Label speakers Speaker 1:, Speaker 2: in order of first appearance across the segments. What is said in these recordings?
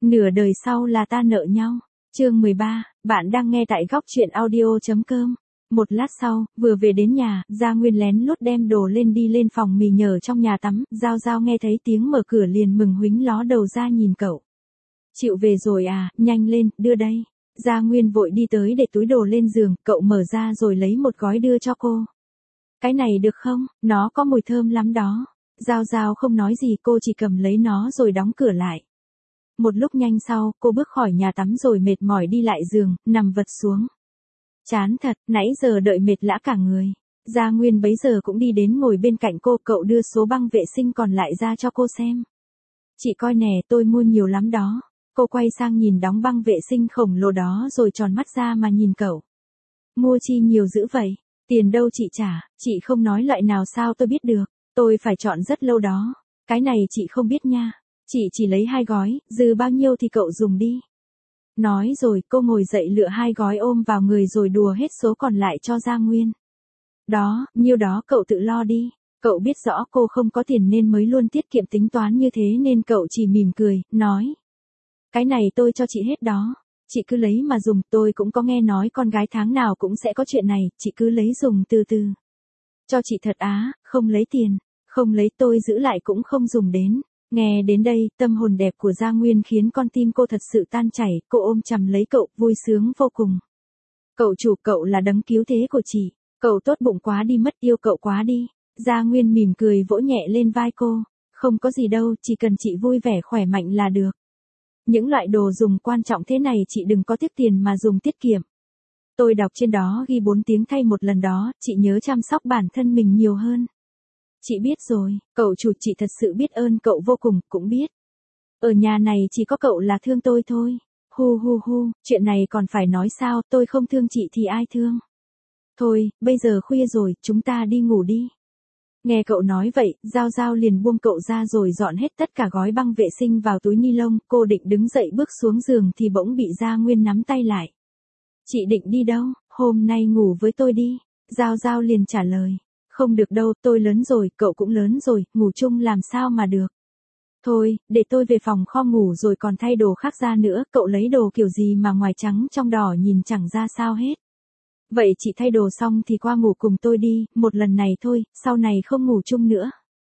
Speaker 1: Nửa đời sau là ta nợ nhau. Chương 13, bạn đang nghe tại góc truyện audio.com. Một lát sau, vừa về đến nhà, Gia Nguyên lén lút đem đồ lên đi lên phòng mì nhờ trong nhà tắm, Giao Giao nghe thấy tiếng mở cửa liền mừng huýnh ló đầu ra nhìn cậu. Chịu về rồi à, nhanh lên, đưa đây. Gia Nguyên vội đi tới để túi đồ lên giường, cậu mở ra rồi lấy một gói đưa cho cô. Cái này được không, nó có mùi thơm lắm đó. Giao Giao không nói gì, cô chỉ cầm lấy nó rồi đóng cửa lại. Một lúc nhanh sau, cô bước khỏi nhà tắm rồi mệt mỏi đi lại giường, nằm vật xuống. Chán thật, nãy giờ đợi mệt lã cả người. Gia Nguyên bấy giờ cũng đi đến ngồi bên cạnh cô, cậu đưa số băng vệ sinh còn lại ra cho cô xem. Chị coi nè, tôi mua nhiều lắm đó. Cô quay sang nhìn đóng băng vệ sinh khổng lồ đó rồi tròn mắt ra mà nhìn cậu. Mua chi nhiều dữ vậy? Tiền đâu chị trả, chị không nói loại nào sao tôi biết được. Tôi phải chọn rất lâu đó. Cái này chị không biết nha. Chị chỉ lấy 2 gói, dư bao nhiêu thì cậu dùng đi. Nói rồi cô ngồi dậy lựa 2 gói ôm vào người rồi đùa hết số còn lại cho Gia Nguyên. Đó, nhiêu đó cậu tự lo đi. Cậu biết rõ cô không có tiền nên mới luôn tiết kiệm tính toán như thế nên cậu chỉ mỉm cười, nói. Cái này tôi cho chị hết đó. Chị cứ lấy mà dùng, tôi cũng có nghe nói con gái tháng nào cũng sẽ có chuyện này, chị cứ lấy dùng từ từ. Cho chị thật á, không lấy tiền, không lấy tôi giữ lại cũng không dùng đến. Nghe đến đây, tâm hồn đẹp của Gia Nguyên khiến con tim cô thật sự tan chảy, cô ôm chầm lấy cậu, vui sướng vô cùng. Cậu chủ, cậu là đấng cứu thế của chị, cậu tốt bụng quá đi mất, yêu cậu quá đi. Gia Nguyên mỉm cười vỗ nhẹ lên vai cô, không có gì đâu, chỉ cần chị vui vẻ khỏe mạnh là được. Những loại đồ dùng quan trọng thế này chị đừng có tiếc tiền mà dùng tiết kiệm. Tôi đọc trên đó ghi 4 tiếng thay một lần đó, chị nhớ chăm sóc bản thân mình nhiều hơn. Chị biết rồi, cậu chủ, chị thật sự biết ơn cậu vô cùng, cũng biết. Ở nhà này chỉ có cậu là thương tôi thôi. Hu hu hu, chuyện này còn phải nói sao, tôi không thương chị thì ai thương. Thôi, bây giờ khuya rồi, chúng ta đi ngủ đi. Nghe cậu nói vậy, Giao Giao liền buông cậu ra rồi dọn hết tất cả gói băng vệ sinh vào túi ni lông, cô định đứng dậy bước xuống giường thì bỗng bị Gia Nguyên nắm tay lại. Chị định đi đâu, hôm nay ngủ với tôi đi. Giao Giao liền trả lời. Không được đâu, tôi lớn rồi, cậu cũng lớn rồi, ngủ chung làm sao mà được. Thôi, để tôi về phòng kho ngủ rồi còn thay đồ khác ra nữa, cậu lấy đồ kiểu gì mà ngoài trắng trong đỏ nhìn chẳng ra sao hết. Vậy chị thay đồ xong thì qua ngủ cùng tôi đi, một lần này thôi, sau này không ngủ chung nữa.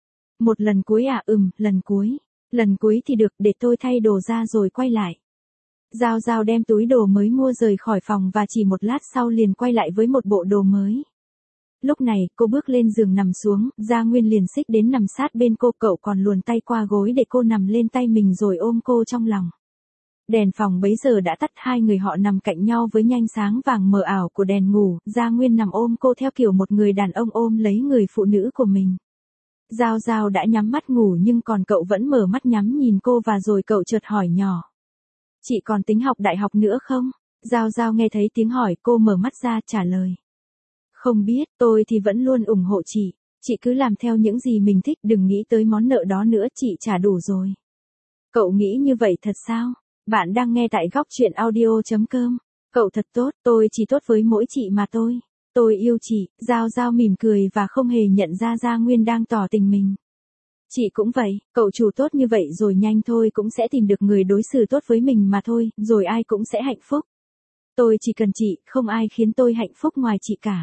Speaker 1: Một lần cuối à, lần cuối. Lần cuối thì được, để tôi thay đồ ra rồi quay lại. Giao Giao đem túi đồ mới mua rời khỏi phòng và chỉ một lát sau liền quay lại với một bộ đồ mới. Lúc này, cô bước lên giường nằm xuống, Gia Nguyên liền xích đến nằm sát bên cô, cậu còn luồn tay qua gối để cô nằm lên tay mình rồi ôm cô trong lòng. Đèn phòng bấy giờ đã tắt, 2 người họ nằm cạnh nhau với nhánh sáng vàng mờ ảo của đèn ngủ, Gia Nguyên nằm ôm cô theo kiểu một người đàn ông ôm lấy người phụ nữ của mình. Giao Giao đã nhắm mắt ngủ nhưng còn cậu vẫn mở mắt nhắm nhìn cô và rồi cậu chợt hỏi nhỏ. Chị còn tính học đại học nữa không? Giao Giao nghe thấy tiếng hỏi cô mở mắt ra trả lời. Không biết, tôi thì vẫn luôn ủng hộ chị cứ làm theo những gì mình thích, đừng nghĩ tới món nợ đó nữa, chị trả đủ rồi. Cậu nghĩ như vậy thật sao? Bạn đang nghe tại góc truyện audio.com. Cậu thật tốt, tôi chỉ tốt với mỗi chị mà tôi. Tôi yêu chị, Giao Giao mỉm cười và không hề nhận ra Gia Nguyên đang tỏ tình mình. Chị cũng vậy, cậu chủ tốt như vậy rồi nhanh thôi cũng sẽ tìm được người đối xử tốt với mình mà thôi, rồi ai cũng sẽ hạnh phúc. Tôi chỉ cần chị, không ai khiến tôi hạnh phúc ngoài chị cả.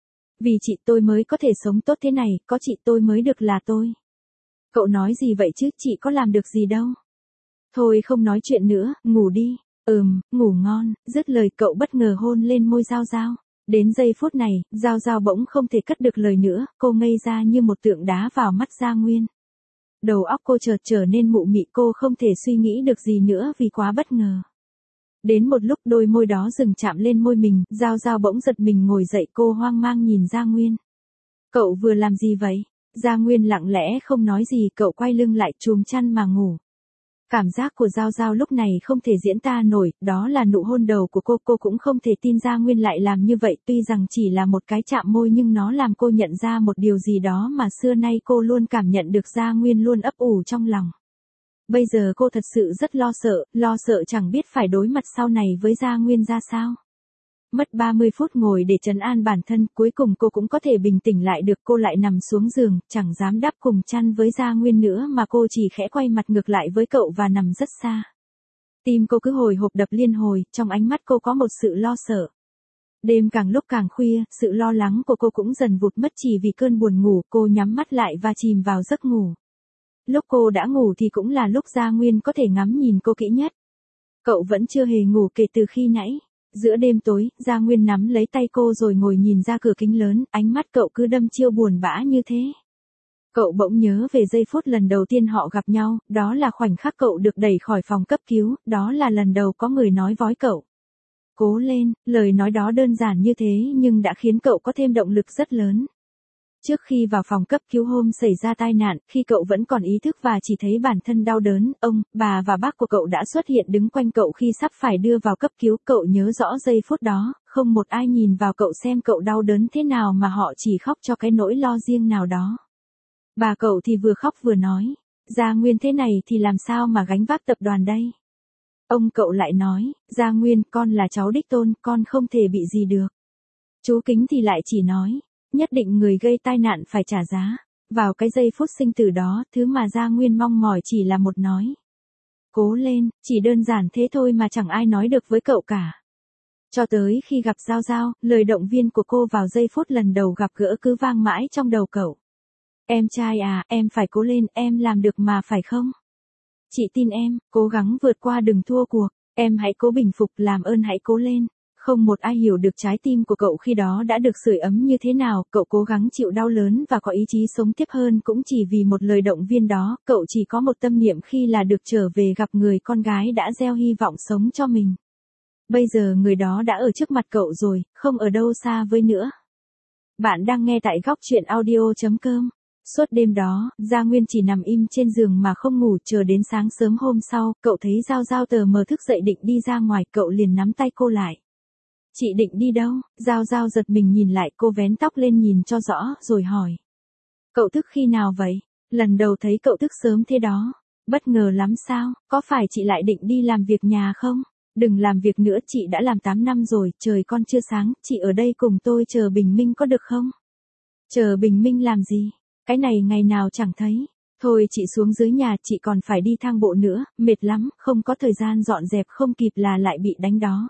Speaker 1: Vì chị tôi mới có thể sống tốt thế này, có chị tôi mới được là tôi. Cậu nói gì vậy chứ, chị có làm được gì đâu. Thôi không nói chuyện nữa, ngủ đi. Ngủ ngon, dứt lời cậu bất ngờ hôn lên môi Giao Giao. Đến giây phút này, Giao Giao bỗng không thể cất được lời nữa, cô ngây ra như một tượng đá vào mắt Gia Nguyên. Đầu óc cô chợt trở nên mụ mị, cô không thể suy nghĩ được gì nữa vì quá bất ngờ. Đến một lúc đôi môi đó dừng chạm lên môi mình, Giao Giao bỗng giật mình ngồi dậy, cô hoang mang nhìn Gia Nguyên. Cậu vừa làm gì vậy? Gia Nguyên lặng lẽ không nói gì, cậu quay lưng lại chùm chăn mà ngủ. Cảm giác của Giao Giao lúc này không thể diễn tả nổi, đó là nụ hôn đầu của cô cũng không thể tin Gia Nguyên lại làm như vậy, tuy rằng chỉ là một cái chạm môi nhưng nó làm cô nhận ra một điều gì đó mà xưa nay cô luôn cảm nhận được, Gia Nguyên luôn ấp ủ trong lòng. Bây giờ cô thật sự rất lo sợ chẳng biết phải đối mặt sau này với Gia Nguyên ra sao. Mất 30 phút ngồi để trấn an bản thân, cuối cùng cô cũng có thể bình tĩnh lại được, cô lại nằm xuống giường, chẳng dám đắp cùng chăn với Gia Nguyên nữa mà cô chỉ khẽ quay mặt ngược lại với cậu và nằm rất xa. Tim cô cứ hồi hộp đập liên hồi, trong ánh mắt cô có một sự lo sợ. Đêm càng lúc càng khuya, sự lo lắng của cô cũng dần vụt mất chỉ vì cơn buồn ngủ, cô nhắm mắt lại và chìm vào giấc ngủ. Lúc cô đã ngủ thì cũng là lúc Gia Nguyên có thể ngắm nhìn cô kỹ nhất. Cậu vẫn chưa hề ngủ kể từ khi nãy. Giữa đêm tối, Gia Nguyên nắm lấy tay cô rồi ngồi nhìn ra cửa kính lớn, ánh mắt cậu cứ đăm chiêu buồn bã như thế. Cậu bỗng nhớ về giây phút lần đầu tiên họ gặp nhau, đó là khoảnh khắc cậu được đẩy khỏi phòng cấp cứu, đó là lần đầu có người nói với cậu. Cố lên, lời nói đó đơn giản như thế nhưng đã khiến cậu có thêm động lực rất lớn. Trước khi vào phòng cấp cứu hôm xảy ra tai nạn, khi cậu vẫn còn ý thức và chỉ thấy bản thân đau đớn, ông, bà và bác của cậu đã xuất hiện đứng quanh cậu khi sắp phải đưa vào cấp cứu. Cậu nhớ rõ giây phút đó, không một ai nhìn vào cậu xem cậu đau đớn thế nào mà họ chỉ khóc cho cái nỗi lo riêng nào đó. Bà cậu thì vừa khóc vừa nói, Gia Nguyên thế này thì làm sao mà gánh vác tập đoàn đây? Ông cậu lại nói, Gia Nguyên, con là cháu đích tôn, con không thể bị gì được. Chú Kính thì lại chỉ nói, nhất định người gây tai nạn phải trả giá. Vào cái giây phút sinh tử đó, thứ mà Gia Nguyên mong mỏi chỉ là một nói. Cố lên, chỉ đơn giản thế thôi mà chẳng ai nói được với cậu cả. Cho tới khi gặp Giao Giao, lời động viên của cô vào giây phút lần đầu gặp gỡ cứ vang mãi trong đầu cậu. Em trai à, em phải cố lên, em làm được mà phải không? Chị tin em, cố gắng vượt qua đừng thua cuộc, em hãy cố bình phục, làm ơn hãy cố lên. Không một ai hiểu được trái tim của cậu khi đó đã được sưởi ấm như thế nào, cậu cố gắng chịu đau lớn và có ý chí sống tiếp hơn cũng chỉ vì một lời động viên đó, cậu chỉ có một tâm niệm khi là được trở về gặp người con gái đã gieo hy vọng sống cho mình. Bây giờ người đó đã ở trước mặt cậu rồi, không ở đâu xa với nữa. Bạn đang nghe tại góc truyện audio.com. Suốt đêm đó, Gia Nguyên chỉ nằm im trên giường mà không ngủ, chờ đến sáng sớm hôm sau, cậu thấy Giao Giao tờ mờ thức dậy định đi ra ngoài, cậu liền nắm tay cô lại. Chị định đi đâu? Giao Giao giật mình nhìn lại, cô vén tóc lên nhìn cho rõ, rồi hỏi. Cậu thức khi nào vậy? Lần đầu thấy cậu thức sớm thế đó. Bất ngờ lắm sao? Có phải chị lại định đi làm việc nhà không? Đừng làm việc nữa, chị đã làm 8 năm rồi, trời con chưa sáng, chị ở đây cùng tôi chờ bình minh có được không? Chờ bình minh làm gì? Cái này ngày nào chẳng thấy. Thôi chị xuống dưới nhà, chị còn phải đi thang bộ nữa, mệt lắm, không có thời gian dọn dẹp, không kịp là lại bị đánh đó.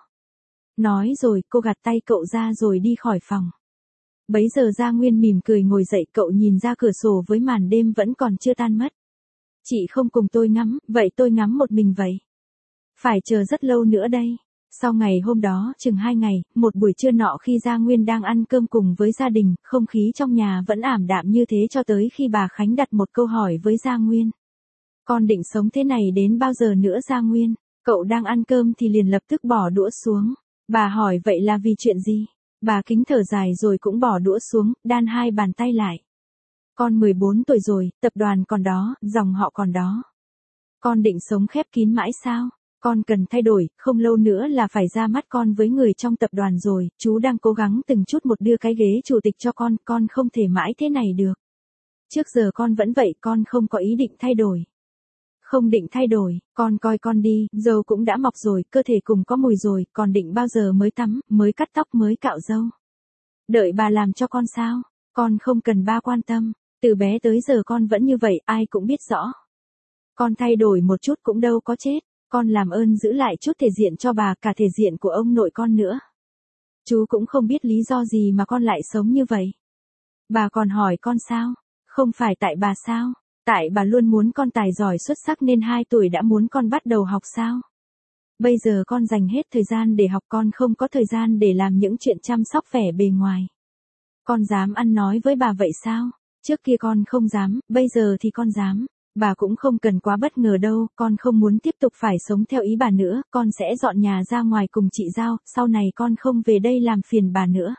Speaker 1: Nói rồi, cô gạt tay cậu ra rồi đi khỏi phòng. Bấy giờ Gia Nguyên mỉm cười ngồi dậy, cậu nhìn ra cửa sổ với màn đêm vẫn còn chưa tan mất. Chị không cùng tôi ngắm, vậy tôi ngắm một mình vậy. Phải chờ rất lâu nữa đây. Sau ngày hôm đó, chừng 2 ngày, một buổi trưa nọ khi Gia Nguyên đang ăn cơm cùng với gia đình, không khí trong nhà vẫn ảm đạm như thế cho tới khi bà Khánh đặt một câu hỏi với Gia Nguyên. Con định sống thế này đến bao giờ nữa Gia Nguyên? Cậu đang ăn cơm thì liền lập tức bỏ đũa xuống. Bà hỏi vậy là vì chuyện gì? Bà Kính thở dài rồi cũng bỏ đũa xuống, đan hai bàn tay lại. Con 14 tuổi rồi, tập đoàn còn đó, dòng họ còn đó. Con định sống khép kín mãi sao? Con cần thay đổi, không lâu nữa là phải ra mắt con với người trong tập đoàn rồi, chú đang cố gắng từng chút một đưa cái ghế chủ tịch cho con không thể mãi thế này được. Trước giờ con vẫn vậy, con không có ý định thay đổi. Không định thay đổi, con coi con đi, râu cũng đã mọc rồi, cơ thể cùng có mùi rồi, còn định bao giờ mới tắm, mới cắt tóc, mới cạo râu. Đợi bà làm cho con sao? Con không cần ba quan tâm, từ bé tới giờ con vẫn như vậy, ai cũng biết rõ. Con thay đổi một chút cũng đâu có chết, con làm ơn giữ lại chút thể diện cho bà, cả thể diện của ông nội con nữa. Chú cũng không biết lý do gì mà con lại sống như vậy. Bà còn hỏi con sao? Không phải tại bà sao? Tại bà luôn muốn con tài giỏi xuất sắc nên 2 tuổi đã muốn con bắt đầu học sao? Bây giờ con dành hết thời gian để học, con không có thời gian để làm những chuyện chăm sóc vẻ bề ngoài. Con dám ăn nói với bà vậy sao? Trước kia con không dám, bây giờ thì con dám. Bà cũng không cần quá bất ngờ đâu, con không muốn tiếp tục phải sống theo ý bà nữa, con sẽ dọn nhà ra ngoài cùng chị Giao, sau này con không về đây làm phiền bà nữa.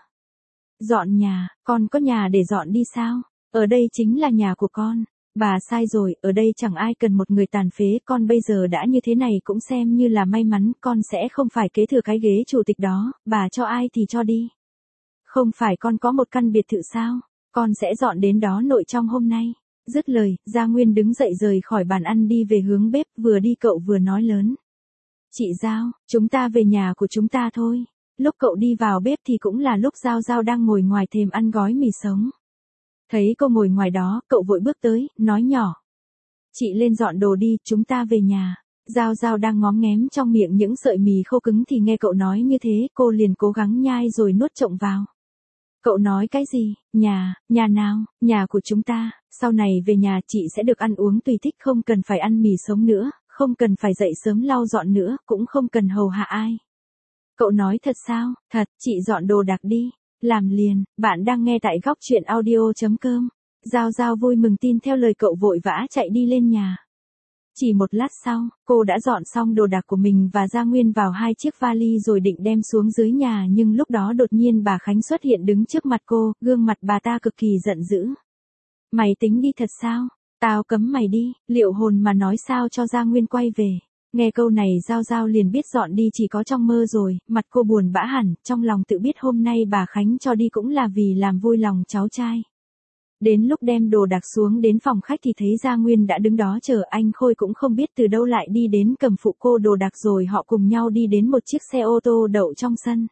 Speaker 1: Dọn nhà, con có nhà để dọn đi sao? Ở đây chính là nhà của con. Bà sai rồi, ở đây chẳng ai cần một người tàn phế, con bây giờ đã như thế này cũng xem như là may mắn, con sẽ không phải kế thừa cái ghế chủ tịch đó, bà cho ai thì cho đi. Không phải con có một căn biệt thự sao? Con sẽ dọn đến đó nội trong hôm nay. Dứt lời, Gia Nguyên đứng dậy rời khỏi bàn ăn đi về hướng bếp, vừa đi cậu vừa nói lớn. Chị Giao, chúng ta về nhà của chúng ta thôi. Lúc cậu đi vào bếp thì cũng là lúc Giao Giao đang ngồi ngoài thềm ăn gói mì sống. Thấy cô ngồi ngoài đó, cậu vội bước tới, nói nhỏ. Chị lên dọn đồ đi, chúng ta về nhà. Giao Giao đang ngóm nghém trong miệng những sợi mì khô cứng thì nghe cậu nói như thế, cô liền cố gắng nhai rồi nuốt trộm vào. Cậu nói cái gì? Nhà nào? Nhà của chúng ta, sau này về nhà chị sẽ được ăn uống tùy thích, không cần phải ăn mì sống nữa, không cần phải dậy sớm lau dọn nữa, cũng không cần hầu hạ ai. Cậu nói thật sao? Thật, chị dọn đồ đạc đi. Làm liền, bạn đang nghe tại góc chuyện audio.com. Giao Giao vui mừng tin theo lời cậu vội vã chạy đi lên nhà. Chỉ một lát sau, cô đã dọn xong đồ đạc của mình và Gia Nguyên vào 2 chiếc vali rồi định đem xuống dưới nhà, nhưng lúc đó đột nhiên bà Khánh xuất hiện đứng trước mặt cô, gương mặt bà ta cực kỳ giận dữ. Mày tính đi thật sao? Tao cấm mày đi, liệu hồn mà nói sao cho Gia Nguyên quay về. Nghe câu này Giao Giao liền biết dọn đi chỉ có trong mơ rồi, mặt cô buồn bã hẳn, trong lòng tự biết hôm nay bà Khánh cho đi cũng là vì làm vui lòng cháu trai. Đến lúc đem đồ đạc xuống đến phòng khách thì thấy Gia Nguyên đã đứng đó chờ, anh Khôi cũng không biết từ đâu lại đi đến cầm phụ cô đồ đạc rồi họ cùng nhau đi đến một chiếc xe ô tô đậu trong sân.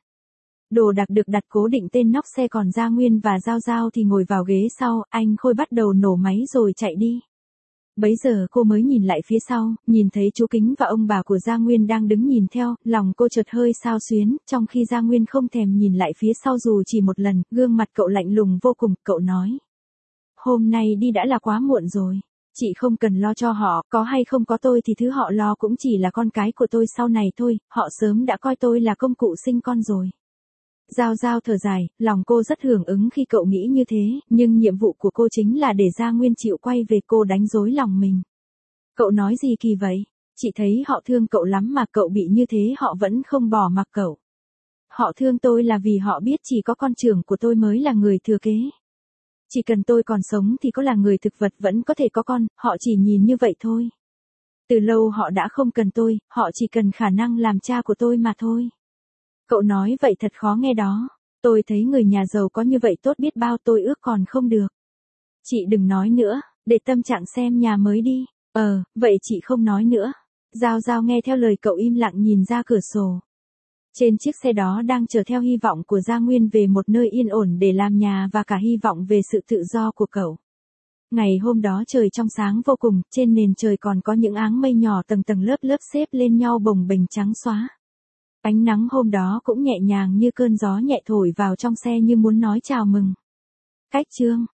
Speaker 1: Đồ đạc được đặt cố định tên nóc xe, còn Gia Nguyên và Giao Giao thì ngồi vào ghế sau, anh Khôi bắt đầu nổ máy rồi chạy đi. Bấy giờ cô mới nhìn lại phía sau, nhìn thấy chú Kính và ông bà của Gia Nguyên đang đứng nhìn theo, lòng cô chợt hơi xao xuyến, trong khi Gia Nguyên không thèm nhìn lại phía sau dù chỉ một lần, gương mặt cậu lạnh lùng vô cùng, cậu nói. Hôm nay đi đã là quá muộn rồi. Chị không cần lo cho họ, có hay không có tôi thì thứ họ lo cũng chỉ là con cái của tôi sau này thôi, họ sớm đã coi tôi là công cụ sinh con rồi. Giao Giao thở dài, lòng cô rất hưởng ứng khi cậu nghĩ như thế, nhưng nhiệm vụ của cô chính là để Gia Nguyên chịu quay về, cô đánh rối lòng mình. Cậu nói gì kỳ vậy? Chị thấy họ thương cậu lắm mà cậu bị như thế họ vẫn không bỏ mặc cậu. Họ thương tôi là vì họ biết chỉ có con trưởng của tôi mới là người thừa kế. Chỉ cần tôi còn sống thì có là người thực vật vẫn có thể có con, họ chỉ nhìn như vậy thôi. Từ lâu họ đã không cần tôi, họ chỉ cần khả năng làm cha của tôi mà thôi. Cậu nói vậy thật khó nghe đó. Tôi thấy người nhà giàu có như vậy tốt biết bao, tôi ước còn không được. Chị đừng nói nữa, để tâm trạng xem nhà mới đi. Vậy chị không nói nữa. Giao Giao nghe theo lời cậu im lặng nhìn ra cửa sổ. Trên chiếc xe đó đang chở theo hy vọng của Gia Nguyên về một nơi yên ổn để làm nhà và cả hy vọng về sự tự do của cậu. Ngày hôm đó trời trong sáng vô cùng, trên nền trời còn có những áng mây nhỏ tầng tầng lớp lớp xếp lên nhau bồng bềnh trắng xóa. Ánh nắng hôm đó cũng nhẹ nhàng như cơn gió nhẹ thổi vào trong xe như muốn nói chào mừng. Cách chương